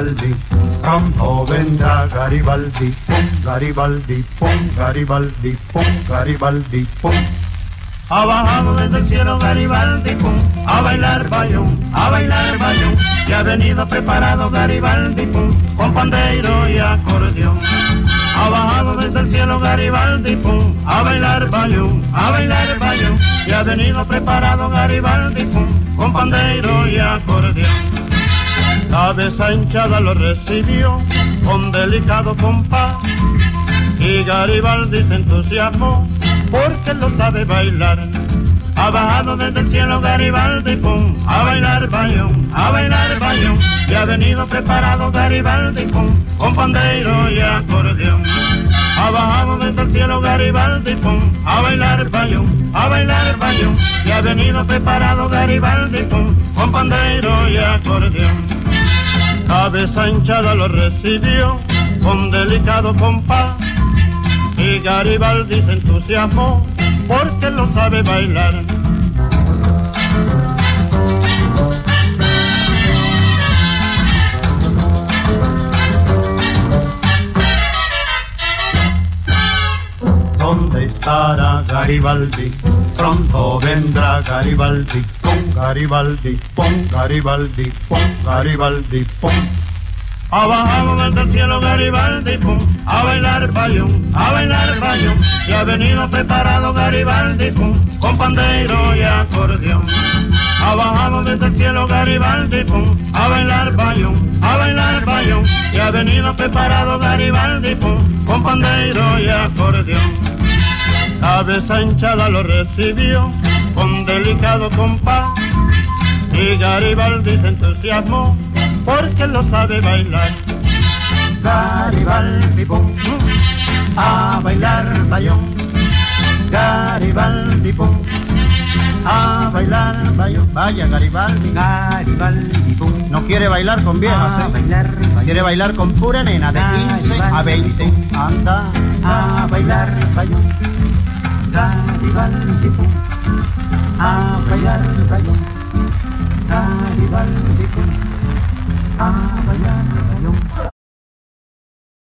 Garibaldi, pronto vendrá Garibaldi, pum, Garibaldi, pum, Garibaldi, pum, Garibaldi, pum. Ha bajado desde el cielo Garibaldi, pum, a bailar bayón, y ha venido preparado Garibaldi, pum, con pandeiro y acordeón. Ha bajado desde el cielo Garibaldi, pum, a bailar bayón, y ha venido preparado Garibaldi, pum, con pandeiro y acordeón. Cabeza hinchada lo recibió con delicado compás y Garibaldi se entusiasmó porque lo sabe bailar. Ha bajado desde el cielo Garibaldi, pum, a bailar bayón, y ha venido preparado Garibaldi, pum, con pandeiro y acordeón. Ha bajado desde el cielo Garibaldi, pum, a bailar bayón, y ha venido preparado Garibaldi, pum, con pandeiro y acordeón. Cabeza hinchada lo recibió con delicado compás y Garibaldi se entusiasmó porque lo sabe bailar. ¿Dónde estará Garibaldi? Pronto vendrá Garibaldi, pum, Garibaldi, pum, Garibaldi, pum, Garibaldi, pum. Ha bajado desde el cielo Garibaldi, pum, a bailar bayón, y ha venido preparado Garibaldi, pum, con pandeiro y acordeón. Ha bajado desde el cielo Garibaldi, pum, a bailar bayón, y ha venido preparado Garibaldi, pum, con pandeiro y acordeón. Cabeza hinchada lo recibió con delicado compás y Garibaldi se entusiasmó porque lo sabe bailar. Garibaldi, pum, a bailar bayón, Garibaldi, pum, a bailar bayón. Vaya Garibaldi, Garibaldi, pum, no quiere bailar con viejas, a bailar bayón, quiere bailar con pura nena de 15 a 20. Anda a bailar bayón, Garibaldi, pum, a bailar bayón, Garibaldi, pum, a bailar bayón.